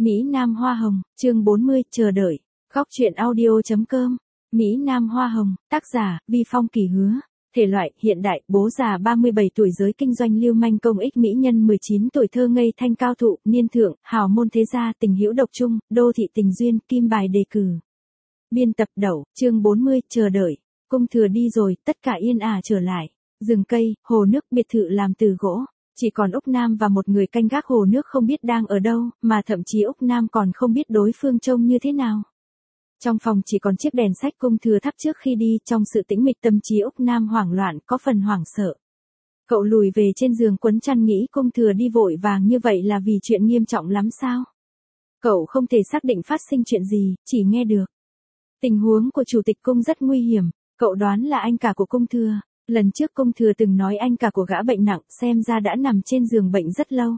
Mỹ Nam Hoa Hồng, chương 40, chờ đợi. Góc truyện audio.com. Mỹ Nam Hoa Hồng, tác giả, Vi Phong Kỳ Hứa. Thể loại, hiện đại, bố già 37 tuổi giới kinh doanh lưu manh công ích mỹ nhân 19 tuổi thơ ngây thanh cao thụ, niên thượng, hào môn thế gia tình hữu độc trung, đô thị tình duyên, kim bài đề cử. Biên tập Đậu, chương 40, chờ đợi. Cung thừa đi rồi, tất cả yên ả trở lại. Rừng cây, hồ nước, biệt thự làm từ gỗ. Chỉ còn Úc Nam và một người canh gác hồ nước không biết đang ở đâu, mà thậm chí Úc Nam còn không biết đối phương trông như thế nào. Trong phòng chỉ còn chiếc đèn sách cung thừa thắp trước khi đi, trong sự tĩnh mịch tâm trí Úc Nam hoảng loạn, có phần hoảng sợ. Cậu lùi về trên giường quấn chăn nghĩ cung thừa đi vội vàng như vậy là vì chuyện nghiêm trọng lắm sao? Cậu không thể xác định phát sinh chuyện gì, chỉ nghe được. Tình huống của chủ tịch cung rất nguy hiểm, cậu đoán là anh cả của cung thừa. Lần trước cung thừa từng nói anh cả của gã bệnh nặng, xem ra đã nằm trên giường bệnh rất lâu.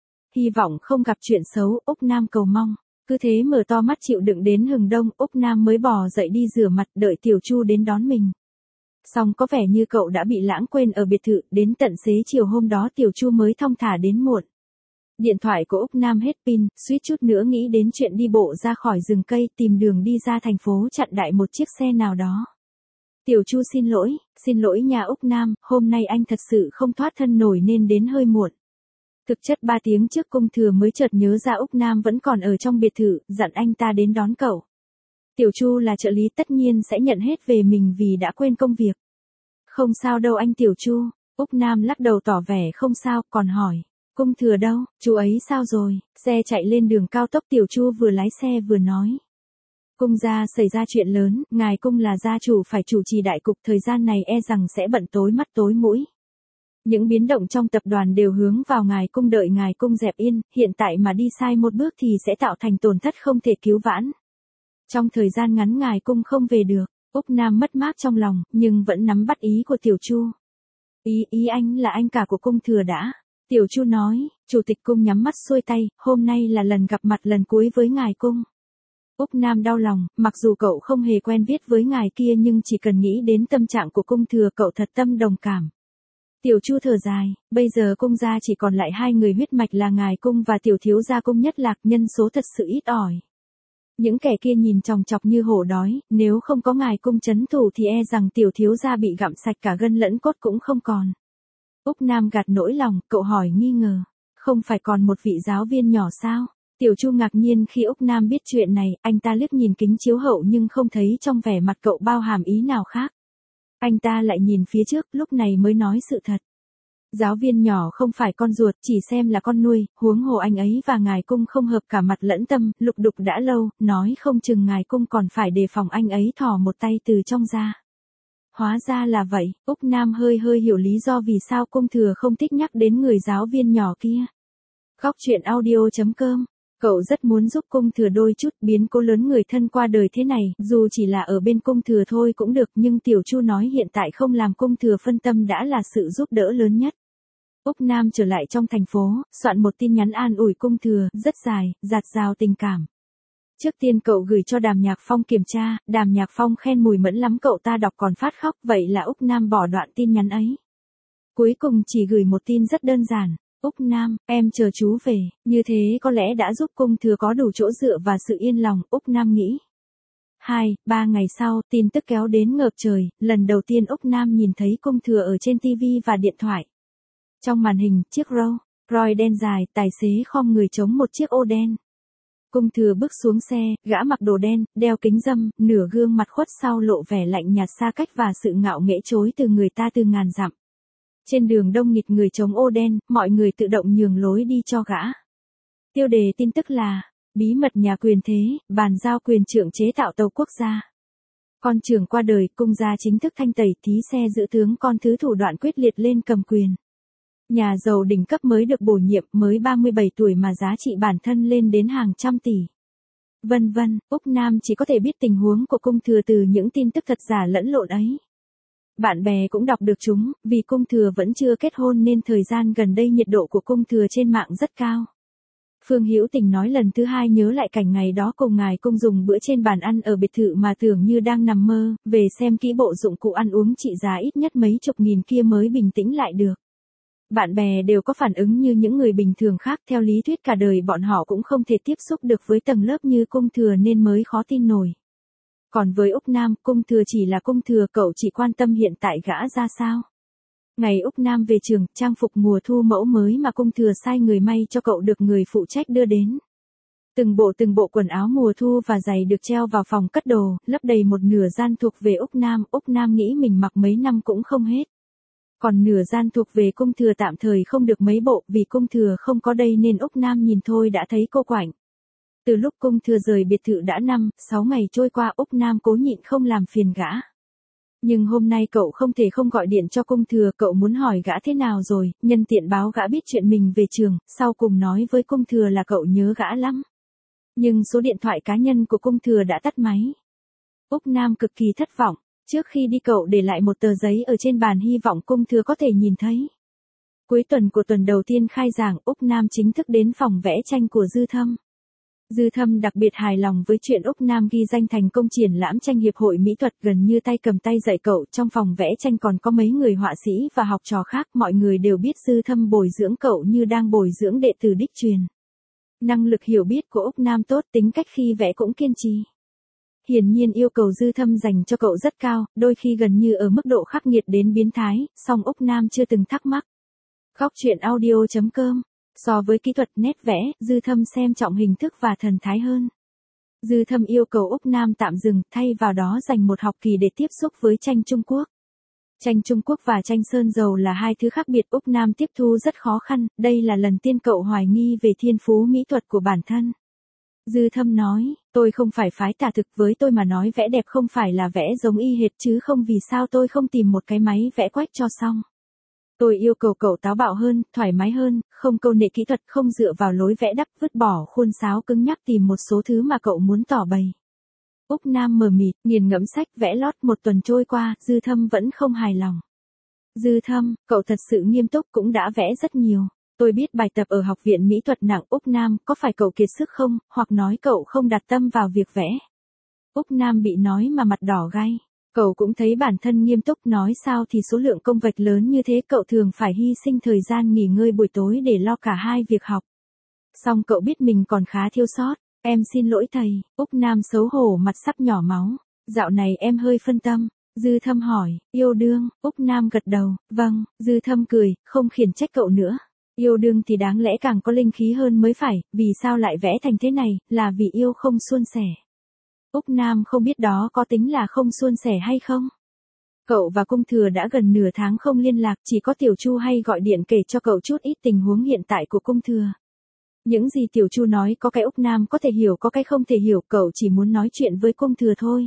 Hy vọng không gặp chuyện xấu, Úc Nam cầu mong. Cứ thế mở to mắt chịu đựng đến hừng đông, Úc Nam mới bò dậy đi rửa mặt, đợi Tiểu Chu đến đón mình. Song có vẻ như cậu đã bị lãng quên ở biệt thự, đến tận xế chiều hôm đó Tiểu Chu mới thong thả đến muộn. Điện thoại của Úc Nam hết pin, suýt chút nữa nghĩ đến chuyện đi bộ ra khỏi rừng cây, tìm đường đi ra thành phố chặn đại một chiếc xe nào đó. Tiểu Chu xin lỗi nhà Úc Nam, hôm nay anh thật sự không thoát thân nổi nên đến hơi muộn. Thực chất 3 tiếng trước cung thừa mới chợt nhớ ra Úc Nam vẫn còn ở trong biệt thự, dặn anh ta đến đón cậu. Tiểu Chu là trợ lý tất nhiên sẽ nhận hết về mình vì đã quên công việc. Không sao đâu anh Tiểu Chu, Úc Nam lắc đầu tỏ vẻ không sao, còn hỏi, cung thừa đâu, chú ấy sao rồi, xe chạy lên đường cao tốc Tiểu Chu vừa lái xe vừa nói. Cung gia xảy ra chuyện lớn, ngài cung là gia chủ phải chủ trì đại cục, thời gian này e rằng sẽ bận tối mắt tối mũi. Những biến động trong tập đoàn đều hướng vào ngài cung, đợi ngài cung dẹp yên, hiện tại mà đi sai một bước thì sẽ tạo thành tổn thất không thể cứu vãn. Trong thời gian ngắn ngài cung không về được, Úc Nam mất mát trong lòng, nhưng vẫn nắm bắt ý của Tiểu Chu. Ý anh là anh cả của cung thừa đã. Tiểu Chu nói, chủ tịch cung nhắm mắt xuôi tay, hôm nay là lần gặp mặt lần cuối với ngài cung. Úc Nam đau lòng, mặc dù cậu không hề quen biết với ngài kia nhưng chỉ cần nghĩ đến tâm trạng của cung thừa cậu thật tâm đồng cảm. Tiểu Chu thở dài, bây giờ cung gia chỉ còn lại 2 người huyết mạch là ngài cung và tiểu thiếu gia cung nhất lạc, nhân số thật sự ít ỏi. Những kẻ kia nhìn chòng chọc như hổ đói, nếu không có ngài cung trấn thủ thì e rằng tiểu thiếu gia bị gặm sạch cả gân lẫn cốt cũng không còn. Úc Nam gạt nỗi lòng, cậu hỏi nghi ngờ, không phải còn một vị giáo viên nhỏ sao? Tiểu Chu ngạc nhiên khi Úc Nam biết chuyện này, anh ta liếc nhìn kính chiếu hậu nhưng không thấy trong vẻ mặt cậu bao hàm ý nào khác. Anh ta lại nhìn phía trước, lúc này mới nói sự thật. Giáo viên nhỏ không phải con ruột, chỉ xem là con nuôi, huống hồ anh ấy và ngài cung không hợp cả mặt lẫn tâm, lục đục đã lâu, nói không chừng ngài cung còn phải đề phòng anh ấy thò một tay từ trong ra. Hóa ra là vậy, Úc Nam hơi hiểu lý do vì sao cung thừa không thích nhắc đến người giáo viên nhỏ kia. Góc truyện audio.com. Cậu rất muốn giúp cung thừa đôi chút, biến cố lớn người thân qua đời thế này, dù chỉ là ở bên cung thừa thôi cũng được, nhưng Tiểu Chu nói hiện tại không làm cung thừa phân tâm đã là sự giúp đỡ lớn nhất. Úc Nam trở lại trong thành phố, soạn một tin nhắn an ủi cung thừa, rất dài, dạt dào tình cảm. Trước tiên cậu gửi cho Đàm Nhạc Phong kiểm tra, Đàm Nhạc Phong khen mùi mẫn lắm, cậu ta đọc còn phát khóc, vậy là Úc Nam bỏ đoạn tin nhắn ấy. Cuối cùng chỉ gửi một tin rất đơn giản. Úc Nam, em chờ chú về, như thế có lẽ đã giúp cung thừa có đủ chỗ dựa và sự yên lòng, Úc Nam nghĩ. 2-3 ngày sau, tin tức kéo đến ngập trời, lần đầu tiên Úc Nam nhìn thấy cung thừa ở trên TV và điện thoại. Trong màn hình, chiếc Rolls Royce đen dài, tài xế khom người chống một chiếc ô đen. Cung thừa bước xuống xe, gã mặc đồ đen, đeo kính râm, nửa gương mặt khuất sau lộ vẻ lạnh nhạt xa cách và sự ngạo nghễ chối từ người ta từ ngàn dặm. Trên đường đông nghịt người chống ô đen, mọi người tự động nhường lối đi cho gã. Tiêu đề tin tức là, bí mật nhà quyền thế, bàn giao quyền trượng chế tạo tàu quốc gia. Con trưởng qua đời, cung gia chính thức thanh tẩy, thí xe giữ tướng con thứ thủ đoạn quyết liệt lên cầm quyền. Nhà giàu đỉnh cấp mới được bổ nhiệm, mới 37 tuổi mà giá trị bản thân lên đến hàng trăm tỷ. Vân vân, Úc Nam chỉ có thể biết tình huống của cung thừa từ những tin tức thật giả lẫn lộn ấy. Bạn bè cũng đọc được chúng, vì cung thừa vẫn chưa kết hôn nên thời gian gần đây nhiệt độ của cung thừa trên mạng rất cao. Phương Hữu Tình nói lần thứ 2 nhớ lại cảnh ngày đó cùng ngài cung dùng bữa trên bàn ăn ở biệt thự mà tưởng như đang nằm mơ, về xem kỹ bộ dụng cụ ăn uống trị giá ít nhất mấy chục nghìn kia mới bình tĩnh lại được. Bạn bè đều có phản ứng như những người bình thường khác, theo lý thuyết cả đời bọn họ cũng không thể tiếp xúc được với tầng lớp như Cung Thừa nên mới khó tin nổi. Còn với Úc Nam, Cung Thừa chỉ là Cung Thừa, cậu chỉ quan tâm hiện tại gã ra sao. Ngày Úc Nam về trường, trang phục mùa thu mẫu mới mà Cung Thừa sai người may cho cậu được người phụ trách đưa đến. Từng bộ quần áo mùa thu và giày được treo vào phòng cất đồ, lấp đầy một nửa gian thuộc về Úc Nam nghĩ mình mặc mấy năm cũng không hết. Còn nửa gian thuộc về Cung Thừa tạm thời không được mấy bộ, vì Cung Thừa không có đây nên Úc Nam nhìn thôi đã thấy cô quạnh. Từ lúc Cung Thừa rời biệt thự đã 5-6 ngày trôi qua, Úc Nam cố nhịn không làm phiền gã. Nhưng hôm nay cậu không thể không gọi điện cho Cung Thừa, cậu muốn hỏi gã thế nào rồi, nhân tiện báo gã biết chuyện mình về trường, sau cùng nói với Cung Thừa là cậu nhớ gã lắm. Nhưng số điện thoại cá nhân của Cung Thừa đã tắt máy. Úc Nam cực kỳ thất vọng, trước khi đi cậu để lại một tờ giấy ở trên bàn hy vọng Cung Thừa có thể nhìn thấy. Cuối tuần của tuần đầu tiên khai giảng, Úc Nam chính thức đến phòng vẽ tranh của Dư Thâm. Dư Thâm đặc biệt hài lòng với chuyện Úc Nam ghi danh thành công triển lãm tranh Hiệp hội Mỹ thuật, gần như tay cầm tay dạy cậu. Trong phòng vẽ tranh còn có mấy người họa sĩ và học trò khác, mọi người đều biết Dư Thâm bồi dưỡng cậu như đang bồi dưỡng đệ tử đích truyền. Năng lực hiểu biết của Úc Nam tốt, tính cách khi vẽ cũng kiên trì. Hiển nhiên yêu cầu Dư Thâm dành cho cậu rất cao, đôi khi gần như ở mức độ khắc nghiệt đến biến thái, song Úc Nam chưa từng thắc mắc. Góc truyện audio.com. So với kỹ thuật nét vẽ, Dư Thâm xem trọng hình thức và thần thái hơn. Dư Thâm yêu cầu Úc Nam tạm dừng, thay vào đó dành một học kỳ để tiếp xúc với tranh Trung Quốc. Tranh Trung Quốc và tranh sơn dầu là hai thứ khác biệt, Úc Nam tiếp thu rất khó khăn, đây là lần tiên cậu hoài nghi về thiên phú mỹ thuật của bản thân. Dư Thâm nói, tôi không phải phái tả thực, với tôi mà nói vẽ đẹp không phải là vẽ giống y hệt, chứ không vì sao tôi không tìm một cái máy vẽ quách cho xong. Tôi yêu cầu cậu táo bạo hơn, thoải mái hơn, không câu nệ kỹ thuật, không dựa vào lối vẽ đắp, vứt bỏ khuôn sáo cứng nhắc, tìm một số thứ mà cậu muốn tỏ bày. Úc Nam mờ mịt, nghiền ngẫm sách vẽ lót. Một tuần trôi qua, Dư Thâm vẫn không hài lòng. Dư Thâm, cậu thật sự nghiêm túc, cũng đã vẽ rất nhiều. Tôi biết bài tập ở học viện mỹ thuật nặng. Úc Nam, có phải cậu kiệt sức không, hoặc nói cậu không đặt tâm vào việc vẽ? Úc Nam bị nói mà mặt đỏ gay. Cậu cũng thấy bản thân nghiêm túc, nói sao thì số lượng công việc lớn như thế cậu thường phải hy sinh thời gian nghỉ ngơi buổi tối để lo cả hai việc học. Song cậu biết mình còn khá thiếu sót. Em xin lỗi thầy. Úc Nam xấu hổ, mặt sắp nhỏ máu. Dạo này em hơi phân tâm. Dư Thâm hỏi, yêu đương? Úc Nam gật đầu, vâng. Dư Thâm cười, không khiển trách cậu nữa. Yêu đương thì đáng lẽ càng có linh khí hơn mới phải, vì sao lại vẽ thành thế này, là vì yêu không suôn sẻ. Úc Nam không biết đó có tính là không suôn sẻ hay không. Cậu và Cung Thừa đã gần nửa tháng không liên lạc, chỉ có Tiểu Chu hay gọi điện kể cho cậu chút ít tình huống hiện tại của Cung Thừa. Những gì Tiểu Chu nói có cái Úc Nam có thể hiểu, có cái không thể hiểu, cậu chỉ muốn nói chuyện với Cung Thừa thôi.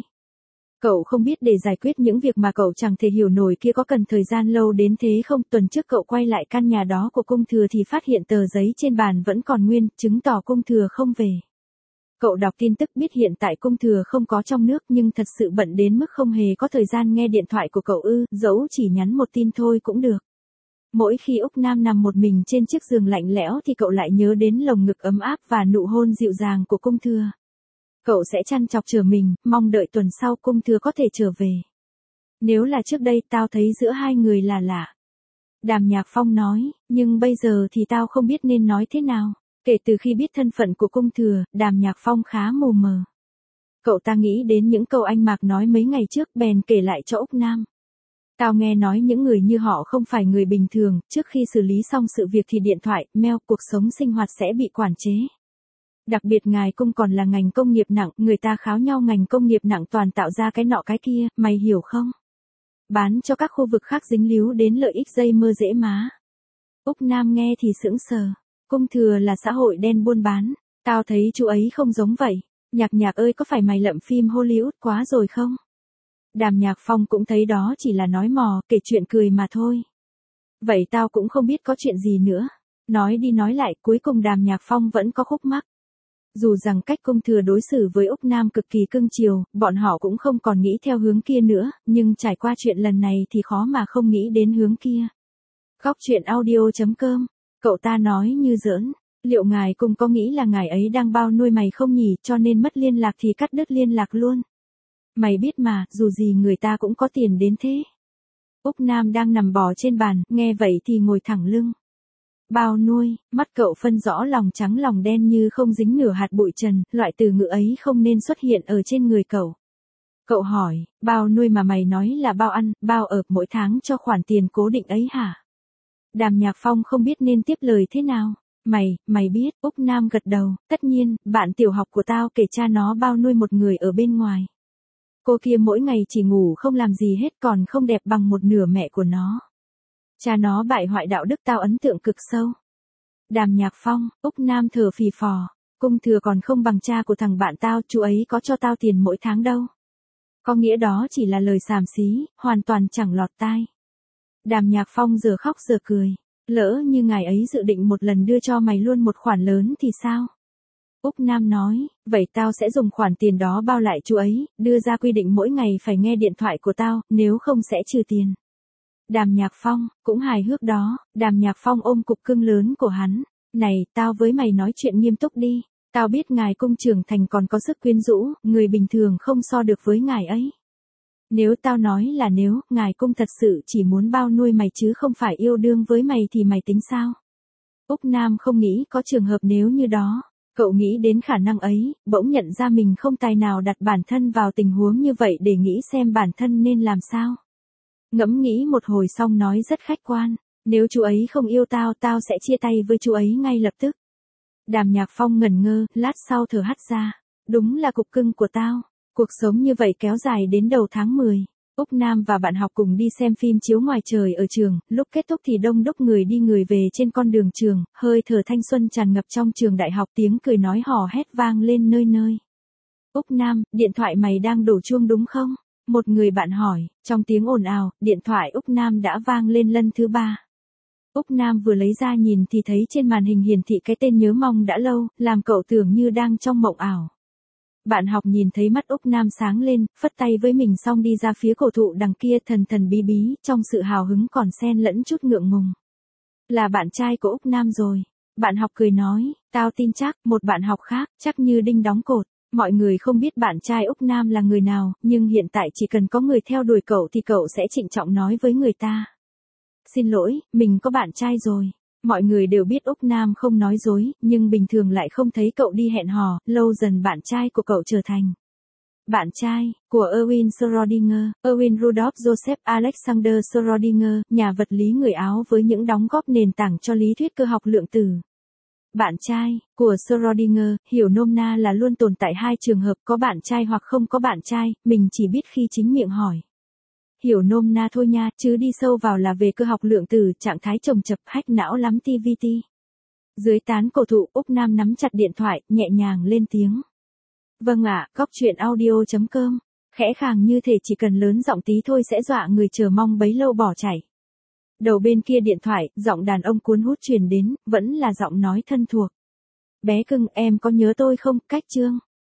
Cậu không biết để giải quyết những việc mà cậu chẳng thể hiểu nổi kia có cần thời gian lâu đến thế không. Tuần trước cậu quay lại căn nhà đó của Cung Thừa thì phát hiện tờ giấy trên bàn vẫn còn nguyên, chứng tỏ Cung Thừa không về. Cậu đọc tin tức biết hiện tại Cung Thừa không có trong nước, nhưng thật sự bận đến mức không hề có thời gian nghe điện thoại của cậu dẫu chỉ nhắn một tin thôi cũng được. Mỗi khi Úc Nam nằm một mình trên chiếc giường lạnh lẽo thì cậu lại nhớ đến lồng ngực ấm áp và nụ hôn dịu dàng của Cung Thừa. Cậu sẽ trăn trọc chờ mình, mong đợi tuần sau Cung Thừa có thể trở về. Nếu là trước đây tao thấy giữa hai người là lạ. Đàm Nhạc Phong nói, nhưng bây giờ thì tao không biết nên nói thế nào. Kể từ khi biết thân phận của Cung Thừa, Đàm Nhạc Phong khá mù mờ. Cậu ta nghĩ đến những câu anh Mạc nói mấy ngày trước, bèn kể lại cho Úc Nam. Tao nghe nói những người như họ không phải người bình thường, trước khi xử lý xong sự việc thì điện thoại, mail, cuộc sống sinh hoạt sẽ bị quản chế. Đặc biệt ngài Cung còn là ngành công nghiệp nặng, người ta kháo nhau ngành công nghiệp nặng toàn tạo ra cái nọ cái kia, mày hiểu không? Bán cho các khu vực khác dính líu đến lợi ích dây mơ dễ má. Úc Nam nghe thì sững sờ. Cung Thừa là xã hội đen buôn bán. Tao thấy chú ấy không giống vậy. Nhạc ơi, có phải mày lậm phim Hollywood quá rồi không? Đàm Nhạc Phong cũng thấy đó chỉ là nói mò, kể chuyện cười mà thôi. Vậy tao cũng không biết có chuyện gì nữa. Nói đi nói lại, cuối cùng Đàm Nhạc Phong vẫn có khúc mắc. Dù rằng cách Cung Thừa đối xử với Úc Nam cực kỳ cưng chiều, bọn họ cũng không còn nghĩ theo hướng kia nữa, nhưng trải qua chuyện lần này thì khó mà không nghĩ đến hướng kia. Góc truyện audio.com. Cậu ta nói như giỡn, liệu ngài Cung có nghĩ là ngài ấy đang bao nuôi mày không nhỉ, cho nên mất liên lạc thì cắt đứt liên lạc luôn. Mày biết mà, dù gì người ta cũng có tiền đến thế. Úc Nam đang nằm bò trên bàn, nghe vậy thì ngồi thẳng lưng. Bao nuôi, mắt cậu phân rõ lòng trắng lòng đen như không dính nửa hạt bụi trần, loại từ ngữ ấy không nên xuất hiện ở trên người cậu. Cậu hỏi, bao nuôi mà mày nói là bao ăn, bao ở mỗi tháng cho khoản tiền cố định ấy hả? Đàm Nhạc Phong không biết nên tiếp lời thế nào. Mày biết, Úc Nam gật đầu, tất nhiên, bạn tiểu học của tao kể cha nó bao nuôi một người ở bên ngoài. Cô kia mỗi ngày chỉ ngủ không làm gì hết còn không đẹp bằng một nửa mẹ của nó. Cha nó bại hoại đạo đức tao ấn tượng cực sâu. Đàm Nhạc Phong, Úc Nam thở phì phò, cung thừa còn không bằng cha của thằng bạn tao, chú ấy có cho tao tiền mỗi tháng đâu. Có nghĩa đó chỉ là lời xàm xí, hoàn toàn chẳng lọt tai. Đàm Nhạc Phong giờ khóc giờ cười, lỡ như ngài ấy dự định một lần đưa cho mày luôn một khoản lớn thì sao? Úc Nam nói, vậy tao sẽ dùng khoản tiền đó bao lại chú ấy, đưa ra quy định mỗi ngày phải nghe điện thoại của tao, nếu không sẽ trừ tiền. Đàm Nhạc Phong, cũng hài hước đó, Đàm Nhạc Phong ôm cục cưng lớn của hắn. Này, tao với mày nói chuyện nghiêm túc đi. Tao biết ngài cung trưởng thành còn có sức quyến rũ, người bình thường không so được với ngài ấy. Nếu tao nói là nếu, ngài cung thật sự chỉ muốn bao nuôi mày chứ không phải yêu đương với mày thì mày tính sao? Úc Nam không nghĩ có trường hợp nếu như đó. Cậu nghĩ đến khả năng ấy, bỗng nhận ra mình không tài nào đặt bản thân vào tình huống như vậy để nghĩ xem bản thân nên làm sao. Ngẫm nghĩ một hồi xong nói rất khách quan, nếu chú ấy không yêu tao, tao sẽ chia tay với chú ấy ngay lập tức. Đàm Nhạc Phong ngẩn ngơ, lát sau thở hắt ra, đúng là cục cưng của tao. Cuộc sống như vậy kéo dài đến đầu tháng 10. Úc Nam và bạn học cùng đi xem phim chiếu ngoài trời ở trường, lúc kết thúc thì đông đúc người đi người về trên con đường trường, hơi thở thanh xuân tràn ngập trong trường đại học, tiếng cười nói hò hét vang lên nơi nơi. Úc Nam, điện thoại mày đang đổ chuông đúng không? Một người bạn hỏi, trong tiếng ồn ào, điện thoại Úc Nam đã vang lên lần thứ 3. Úc Nam vừa lấy ra nhìn thì thấy trên màn hình hiển thị cái tên nhớ mong đã lâu, làm cậu tưởng như đang trong mộng ảo. Bạn học nhìn thấy mắt Úc Nam sáng lên, phất tay với mình xong đi ra phía cổ thụ đằng kia thần thần bí bí, trong sự hào hứng còn xen lẫn chút ngượng ngùng. Là bạn trai của Úc Nam rồi. Bạn học cười nói, tao tin chắc, một bạn học khác, chắc như đinh đóng cột. Mọi người không biết bạn trai Úc Nam là người nào, nhưng hiện tại chỉ cần có người theo đuổi cậu thì cậu sẽ trịnh trọng nói với người ta. Xin lỗi, mình có bạn trai rồi. Mọi người đều biết Úc Nam không nói dối, nhưng bình thường lại không thấy cậu đi hẹn hò, lâu dần bạn trai của cậu trở thành bạn trai của Erwin Schrödinger, Erwin Rudolf Joseph Alexander Schrödinger, nhà vật lý người Áo với những đóng góp nền tảng cho lý thuyết cơ học lượng tử. Bạn trai của Schrödinger, hiểu nôm na là luôn tồn tại hai trường hợp, có bạn trai hoặc không có bạn trai, mình chỉ biết khi chính miệng hỏi. Hiểu nôm na thôi nha, chứ đi sâu vào là về cơ học lượng tử, trạng thái chồng chập hack não lắm TVT. Dưới tán cổ thụ, Úc Nam nắm chặt điện thoại, nhẹ nhàng lên tiếng. Vâng ạ, góc chuyện audio.com. Khẽ khàng như thể chỉ cần lớn giọng tí thôi sẽ dọa người chờ mong bấy lâu bỏ chạy. Đầu bên kia điện thoại, giọng đàn ông cuốn hút truyền đến, vẫn là giọng nói thân thuộc. Bé cưng, em có nhớ tôi không, cách chương.